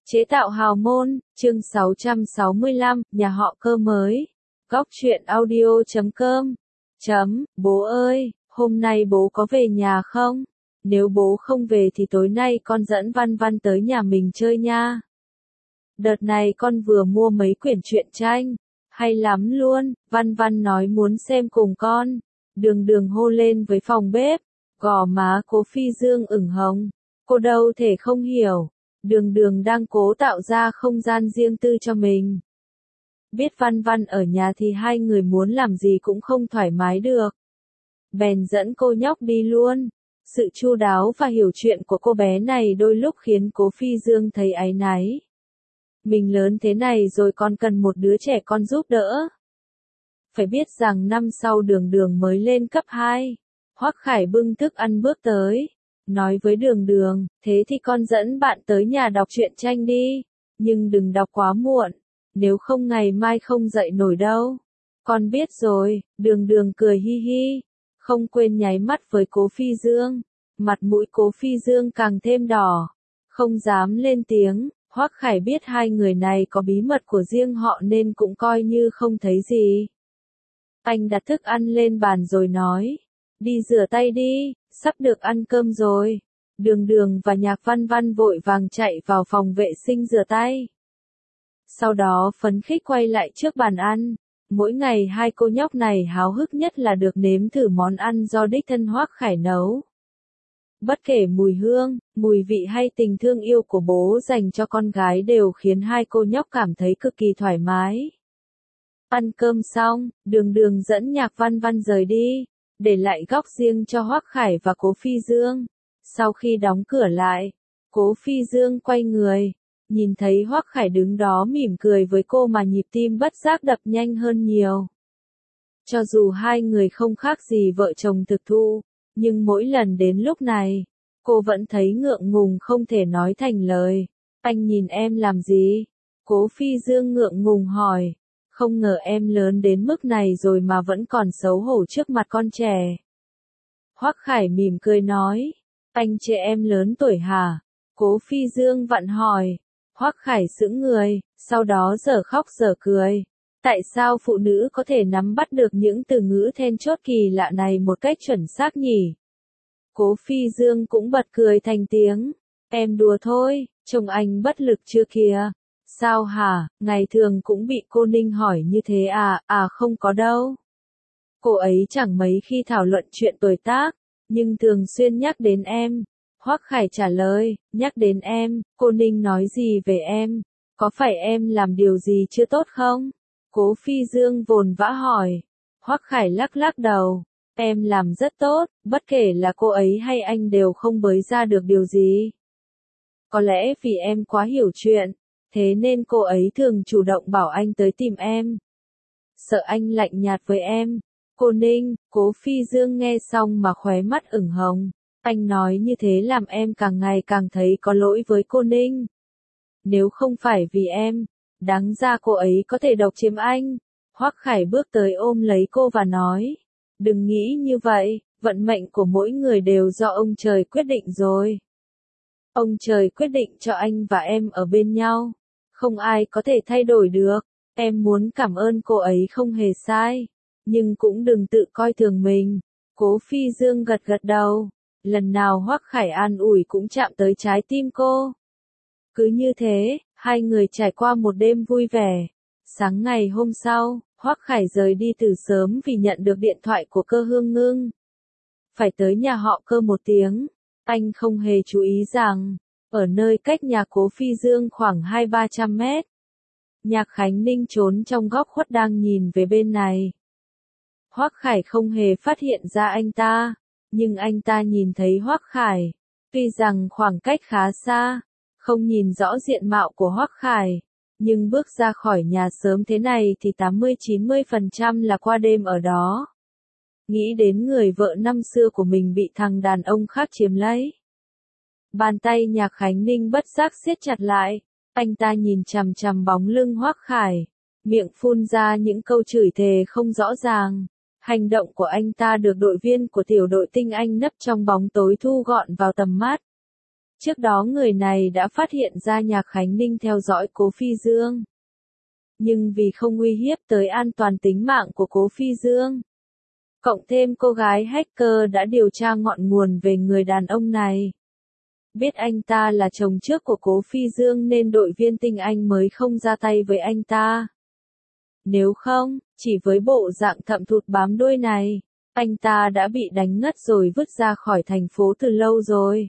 Chế tạo hào môn, chương 665, nhà họ Cơ mới. Góc truyện audio.com. Bố ơi, hôm nay bố có về nhà không? Nếu bố không về thì tối nay con dẫn Văn Văn tới nhà mình chơi nha. Đợt này con vừa mua mấy quyển truyện tranh. Hay lắm luôn, Văn Văn nói muốn xem cùng con. Đường hô lên với phòng bếp. Gò má Cố Phi Dương ửng hồng. Cô đâu thể không hiểu. Đường đang cố tạo ra không gian riêng tư cho mình. Biết Văn Văn ở nhà thì hai người muốn làm gì cũng không thoải mái được. Bèn dẫn cô nhóc đi luôn. Sự chu đáo và hiểu chuyện của cô bé này đôi lúc khiến Cố Phi Dương thấy áy náy. Mình lớn thế này rồi còn cần một đứa trẻ con giúp đỡ. Phải biết rằng năm sau Đường mới lên cấp 2. Hoắc Khải bưng thức ăn bước tới. Nói với Đường, thế thì con dẫn bạn tới nhà đọc truyện tranh đi. Nhưng đừng đọc quá muộn. Nếu không ngày mai không dậy nổi đâu. Con biết rồi, Đường cười hi hi. Không quên nháy mắt với Cố Phi Dương. Mặt mũi Cố Phi Dương càng thêm đỏ. Không dám lên tiếng. Hoắc Khải biết hai người này có bí mật của riêng họ nên cũng coi như không thấy gì. Anh đặt thức ăn lên bàn rồi nói. Đi rửa tay đi, sắp được ăn cơm rồi. Đường và Nhạc Văn Văn vội vàng chạy vào phòng vệ sinh rửa tay. Sau đó phấn khích quay lại trước bàn ăn. Mỗi ngày hai cô nhóc này háo hức nhất là được nếm thử món ăn do đích thân Hoắc Khải nấu. Bất kể mùi hương, mùi vị hay tình thương yêu của bố dành cho con gái đều khiến hai cô nhóc cảm thấy cực kỳ thoải mái. Ăn cơm xong, Đường dẫn Nhạc Văn Văn rời đi, để lại góc riêng cho Hoắc Khải và Cố Phi Dương. Sau khi đóng cửa lại, Cố Phi Dương quay người, nhìn thấy Hoắc Khải đứng đó mỉm cười với cô mà nhịp tim bất giác đập nhanh hơn nhiều. Cho dù hai người không khác gì vợ chồng thực thụ, nhưng mỗi lần đến lúc này, cô vẫn thấy ngượng ngùng không thể nói thành lời. Anh nhìn em làm gì? Cố Phi Dương ngượng ngùng hỏi. Không ngờ em lớn đến mức này rồi mà vẫn còn xấu hổ trước mặt con trẻ. Hoắc Khải mỉm cười nói. Anh chê em lớn tuổi hả? Cố Phi Dương vặn hỏi. Hoắc Khải sững người, sau đó dở khóc dở cười. Tại sao phụ nữ có thể nắm bắt được những từ ngữ then chốt kỳ lạ này một cách chuẩn xác nhỉ? Cố Phi Dương cũng bật cười thành tiếng. Em đùa thôi, chồng anh bất lực chưa kìa. Sao hả, ngày thường cũng bị cô Ninh hỏi như thế à, không có đâu. Cô ấy chẳng mấy khi thảo luận chuyện tuổi tác, nhưng thường xuyên nhắc đến em. Hoắc Khải trả lời, nhắc đến em, cô Ninh nói gì về em? Có phải em làm điều gì chưa tốt không? Cố Phi Dương vồn vã hỏi. Hoắc Khải lắc đầu. Em làm rất tốt, bất kể là cô ấy hay anh đều không bới ra được điều gì. Có lẽ vì em quá hiểu chuyện, thế nên cô ấy thường chủ động bảo anh tới tìm em. Sợ anh lạnh nhạt với em. Cô Ninh, Cố Phi Dương nghe xong mà khóe mắt ửng hồng. Anh nói như thế làm em càng ngày càng thấy có lỗi với cô Ninh. Nếu không phải vì em, đáng ra cô ấy có thể độc chiếm anh. Hoắc Khải bước tới ôm lấy cô và nói. Đừng nghĩ như vậy, vận mệnh của mỗi người đều do ông trời quyết định rồi. Ông trời quyết định cho anh và em ở bên nhau. Không ai có thể thay đổi được. Em muốn cảm ơn cô ấy không hề sai. Nhưng cũng đừng tự coi thường mình. Cố Phi Dương gật đầu. Lần nào Hoắc Khải an ủi cũng chạm tới trái tim cô. Cứ như thế, hai người trải qua một đêm vui vẻ. Sáng ngày hôm sau, Hoắc Khải rời đi từ sớm vì nhận được điện thoại của Cơ Hương Ngưng. Phải tới nhà họ Cơ một tiếng. Anh không hề chú ý rằng, ở nơi cách nhà Cố Phi Dương khoảng 200-300 mét. Nhạc Khánh Ninh trốn trong góc khuất đang nhìn về bên này. Hoắc Khải không hề phát hiện ra anh ta, nhưng anh ta nhìn thấy Hoắc Khải. Tuy rằng khoảng cách khá xa, không nhìn rõ diện mạo của Hoắc Khải, nhưng bước ra khỏi nhà sớm thế này thì 80-90% là qua đêm ở đó. Nghĩ đến người vợ năm xưa của mình bị thằng đàn ông khác chiếm lấy. Bàn tay Nhạc Khánh Ninh bất giác siết chặt lại, anh ta nhìn chằm chằm bóng lưng Hoắc Khải, miệng phun ra những câu chửi thề không rõ ràng. Hành động của anh ta được đội viên của tiểu đội tinh Anh nấp trong bóng tối thu gọn vào tầm mắt. Trước đó người này đã phát hiện ra Nhạc Khánh Ninh theo dõi Cố Phi Dương. Nhưng vì không uy hiếp tới an toàn tính mạng của Cố Phi Dương, cộng thêm cô gái hacker đã điều tra ngọn nguồn về người đàn ông này. Biết anh ta là chồng trước của Cố Phi Dương nên đội viên tinh anh mới không ra tay với anh ta. Nếu không, chỉ với bộ dạng thậm thụt bám đuôi này, anh ta đã bị đánh ngất rồi vứt ra khỏi thành phố từ lâu rồi.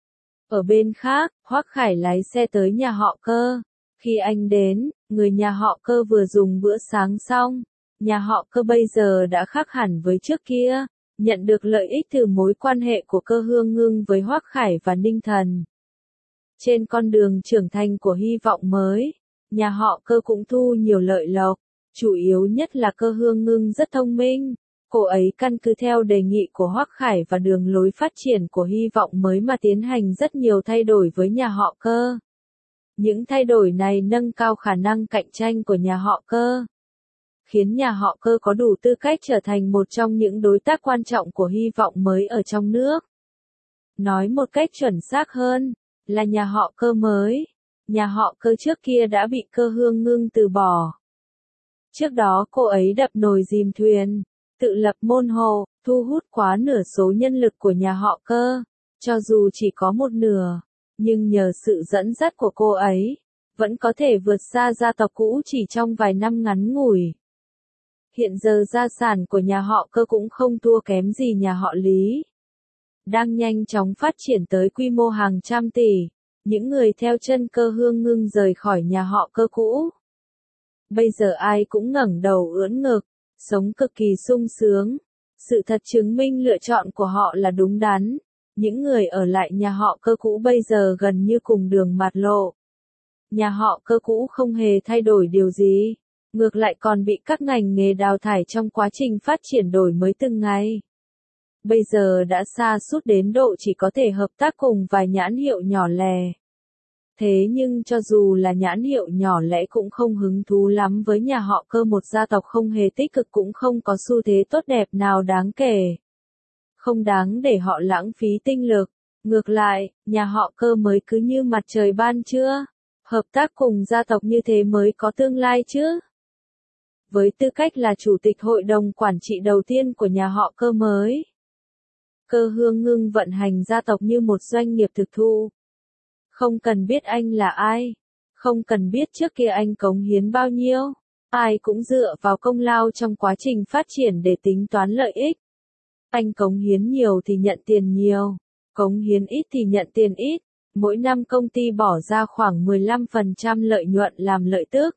Ở bên khác, Hoắc Khải lái xe tới nhà họ Cơ. Khi anh đến, người nhà họ Cơ vừa dùng bữa sáng xong. Nhà họ Cơ bây giờ đã khác hẳn với trước kia, nhận được lợi ích từ mối quan hệ của Cơ Hương Ngưng với Hoắc Khải và Ninh Thần. Trên con đường trưởng thành của hy vọng mới, nhà họ Cơ cũng thu nhiều lợi lộc, chủ yếu nhất là Cơ Hương Ngưng rất thông minh. Cô ấy căn cứ theo đề nghị của Hoắc Khải và đường lối phát triển của hy vọng mới mà tiến hành rất nhiều thay đổi với nhà họ Cơ. Những thay đổi này nâng cao khả năng cạnh tranh của nhà họ Cơ, khiến nhà họ Cơ có đủ tư cách trở thành một trong những đối tác quan trọng của hy vọng mới ở trong nước. Nói một cách chuẩn xác hơn, là nhà họ Cơ mới. Nhà họ Cơ trước kia đã bị Cơ Hương Ngưng từ bỏ. Trước đó cô ấy đập nồi dìm thuyền, tự lập môn hộ, thu hút quá nửa số nhân lực của nhà họ Cơ. Cho dù chỉ có một nửa, nhưng nhờ sự dẫn dắt của cô ấy, vẫn có thể vượt xa gia tộc cũ chỉ trong vài năm ngắn ngủi. Hiện giờ gia sản của nhà họ Cơ cũng không thua kém gì nhà họ Lý. Đang nhanh chóng phát triển tới quy mô hàng trăm tỷ, những người theo chân Cơ Hương Ngưng rời khỏi nhà họ Cơ cũ. Bây giờ ai cũng ngẩng đầu ưỡn ngực, sống cực kỳ sung sướng. Sự thật chứng minh lựa chọn của họ là đúng đắn. Những người ở lại nhà họ Cơ cũ bây giờ gần như cùng đường mạt lộ. Nhà họ Cơ cũ không hề thay đổi điều gì, ngược lại còn bị các ngành nghề đào thải trong quá trình phát triển đổi mới từng ngày. Bây giờ đã sa sút đến độ chỉ có thể hợp tác cùng vài nhãn hiệu nhỏ lẻ. Thế nhưng cho dù là nhãn hiệu nhỏ lẻ cũng không hứng thú lắm với nhà họ Cơ, một gia tộc không hề tích cực cũng không có xu thế tốt đẹp nào đáng kể. Không đáng để họ lãng phí tinh lực. Ngược lại, nhà họ Cơ mới cứ như mặt trời ban trưa. Hợp tác cùng gia tộc như thế mới có tương lai chứ. Với tư cách là chủ tịch hội đồng quản trị đầu tiên của nhà họ Cơ mới, Cơ Hương Ngưng vận hành gia tộc như một doanh nghiệp thực thụ. Không cần biết anh là ai, không cần biết trước kia anh cống hiến bao nhiêu, ai cũng dựa vào công lao trong quá trình phát triển để tính toán lợi ích. Anh cống hiến nhiều thì nhận tiền nhiều, cống hiến ít thì nhận tiền ít. Mỗi năm công ty bỏ ra khoảng 15% lợi nhuận làm lợi tức.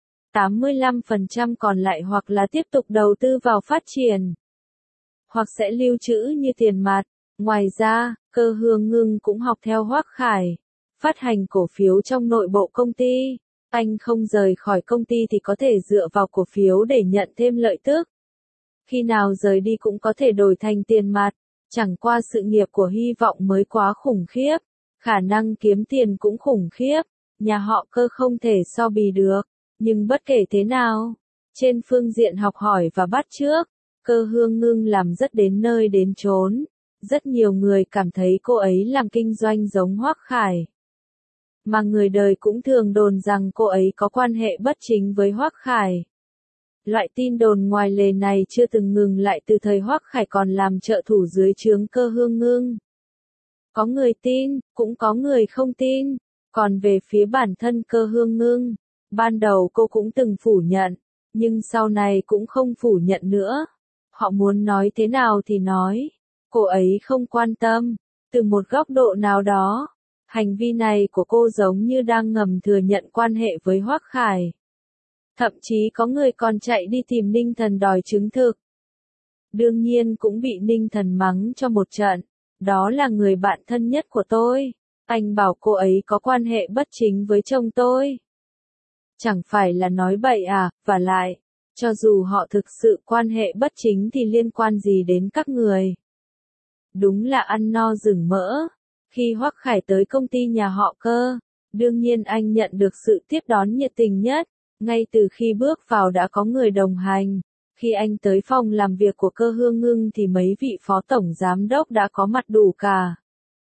85% còn lại hoặc là tiếp tục đầu tư vào phát triển, hoặc sẽ lưu trữ như tiền mặt. Ngoài ra, Cơ Hương Ngưng cũng học theo Hoắc Khải, phát hành cổ phiếu trong nội bộ công ty. Anh không rời khỏi công ty thì có thể dựa vào cổ phiếu để nhận thêm lợi tức. Khi nào rời đi cũng có thể đổi thành tiền mặt. Chẳng qua sự nghiệp của hy vọng mới quá khủng khiếp, khả năng kiếm tiền cũng khủng khiếp, nhà họ Cơ không thể so bì được. Nhưng bất kể thế nào, trên phương diện học hỏi và bắt chước, Cơ Hương Ngưng làm rất đến nơi đến chốn. Rất nhiều người cảm thấy cô ấy làm kinh doanh giống Hoắc Khải. Mà người đời cũng thường đồn rằng cô ấy có quan hệ bất chính với Hoắc Khải. Loại tin đồn ngoài lề này chưa từng ngừng lại từ thời Hoắc Khải còn làm trợ thủ dưới trướng Cơ Hương Ngưng. Có người tin, cũng có người không tin. Còn về phía bản thân Cơ Hương Ngưng, ban đầu cô cũng từng phủ nhận, nhưng sau này cũng không phủ nhận nữa. Họ muốn nói thế nào thì nói, cô ấy không quan tâm. Từ một góc độ nào đó, hành vi này của cô giống như đang ngầm thừa nhận quan hệ với Hoắc Khải. Thậm chí có người còn chạy đi tìm Ninh Thần đòi chứng thực. Đương nhiên cũng bị Ninh Thần mắng cho một trận. Đó là người bạn thân nhất của tôi. Anh bảo cô ấy có quan hệ bất chính với chồng tôi. Chẳng phải là nói bậy à, và lại, cho dù họ thực sự quan hệ bất chính thì liên quan gì đến các người. Đúng là ăn no rừng mỡ. Khi Hoắc Khải tới công ty nhà họ Cơ, đương nhiên anh nhận được sự tiếp đón nhiệt tình nhất. Ngay từ khi bước vào đã có người đồng hành. Khi anh tới phòng làm việc của Cơ Hương Ngưng thì mấy vị phó tổng giám đốc đã có mặt đủ cả.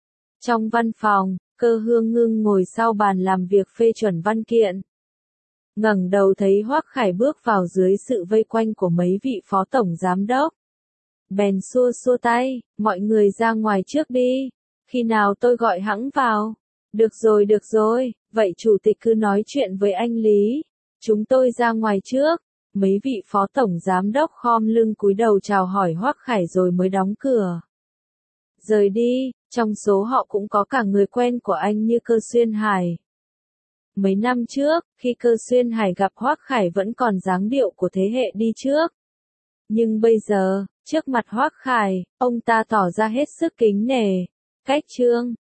Trong văn phòng, Cơ Hương Ngưng ngồi sau bàn làm việc phê chuẩn văn kiện. Ngẩng đầu thấy Hoắc Khải bước vào dưới sự vây quanh của mấy vị phó tổng giám đốc. Bèn xua xua tay, mọi người ra ngoài trước đi, khi nào tôi gọi hẵng vào. Được rồi, vậy chủ tịch cứ nói chuyện với anh Lý, chúng tôi ra ngoài trước. Mấy vị phó tổng giám đốc khom lưng cúi đầu chào hỏi Hoắc Khải rồi mới đóng cửa. Rời đi, trong số họ cũng có cả người quen của anh như Cơ Xuyên Hải. Mấy năm trước, khi Cơ Xuyên Hải gặp Hoắc Khải vẫn còn dáng điệu của thế hệ đi trước. Nhưng bây giờ, trước mặt Hoắc Khải, ông ta tỏ ra hết sức kính nể. Cách Trương